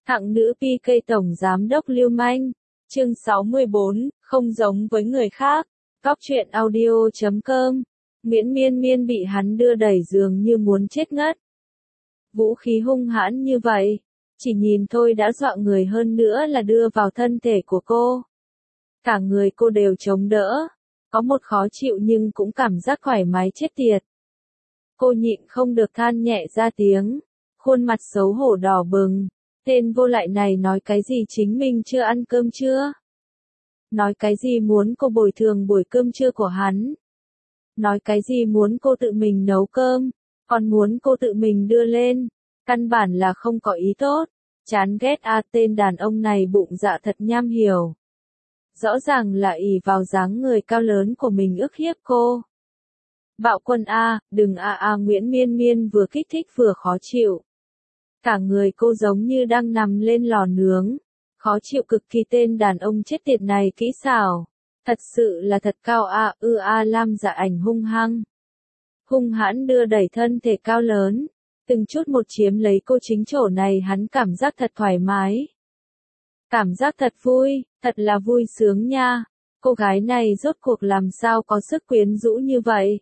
Thặng nữ PK Tổng Giám đốc lưu manh. Chương 64, không giống với người khác. Góc truyện audio.com. Miễn Miên Miên bị hắn đưa đẩy giường như muốn chết ngất. Vũ khí hung hãn như vậy, chỉ nhìn thôi đã dọa người, hơn nữa là đưa vào thân thể của cô. Cả người cô đều chống đỡ, có một khó chịu nhưng cũng cảm giác thoải mái chết tiệt. Cô nhịn không được than nhẹ ra tiếng, khuôn mặt xấu hổ đỏ bừng. Tên vô lại này nói cái gì chính mình chưa ăn cơm trưa? Nói cái gì muốn cô bồi thường buổi cơm trưa của hắn? Nói cái gì muốn cô tự mình nấu cơm, còn muốn cô tự mình đưa lên? Căn bản là không có ý tốt. Chán ghét tên đàn ông này bụng dạ thật nham hiểm. Rõ ràng là ỷ vào dáng người cao lớn của mình ức hiếp cô. Bạo quân đừng Nguyễn Miên Miên vừa kích thích vừa khó chịu. Cả người cô giống như đang nằm lên lò nướng. Khó chịu cực kỳ, tên đàn ông chết tiệt này kỹ xảo. Thật sự là thật cao Lam Dạ Ảnh hung hăng. Hung hãn đưa đẩy thân thể cao lớn. Từng chút một chiếm lấy cô, chính chỗ này hắn cảm giác thật thoải mái. Cảm giác thật vui, thật là vui sướng nha. Cô gái này rốt cuộc làm sao có sức quyến rũ như vậy.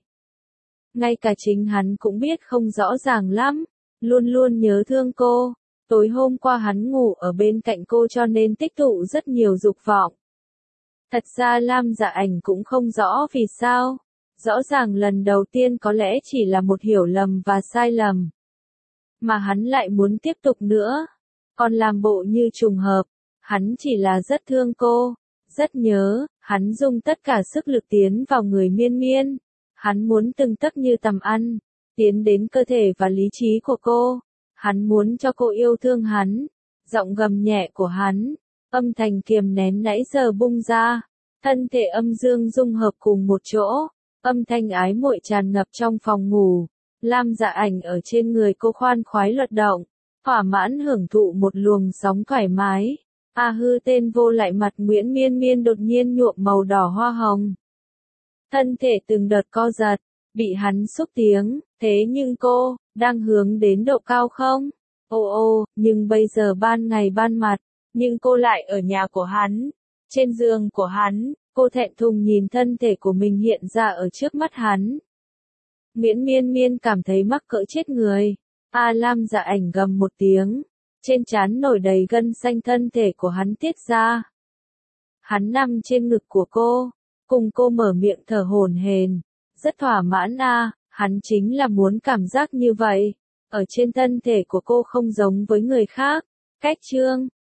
Ngay cả chính hắn cũng biết không rõ ràng lắm. Luôn luôn nhớ thương cô. Tối hôm qua hắn ngủ ở bên cạnh cô cho nên tích tụ rất nhiều dục vọng. Thật ra Lam Dạ Ảnh cũng không rõ vì sao. Rõ ràng lần đầu tiên có lẽ chỉ là một hiểu lầm và sai lầm. Mà hắn lại muốn tiếp tục nữa. Còn làm bộ như trùng hợp. Hắn chỉ là rất thương cô. Rất nhớ, hắn dùng tất cả sức lực tiến vào người Miên Miên. Hắn muốn từng tấc như tầm ăn. Tiến đến cơ thể và lý trí của cô. Hắn muốn cho cô yêu thương hắn. Giọng gầm nhẹ của hắn, âm thanh kiềm nén nãy giờ bung ra. Thân thể âm dương dung hợp cùng một chỗ. Âm thanh ái muội tràn ngập trong phòng ngủ. Lam Dạ Ảnh ở trên người cô khoan khoái luật động. Thỏa mãn hưởng thụ một luồng sóng thoải mái. Tên vô lại mặt Nguyễn Miên Miên đột nhiên nhuộm màu đỏ hoa hồng. Thân thể từng đợt co giật. Bị hắn xúc tiếng, thế nhưng cô, đang hướng đến độ cao không? Nhưng bây giờ ban ngày ban mặt, nhưng cô lại ở nhà của hắn, trên giường của hắn, cô thẹn thùng nhìn thân thể của mình hiện ra ở trước mắt hắn. Nguyễn Miên Miên cảm thấy mắc cỡ chết người. Lam Dạ Ảnh gầm một tiếng, trên trán nổi đầy gân xanh, thân thể của hắn tiết ra. Hắn nằm trên ngực của cô, cùng cô mở miệng thở hổn hển. Rất thỏa mãn hắn chính là muốn cảm giác như vậy. Ở trên thân thể của cô không giống với người khác. Cách chương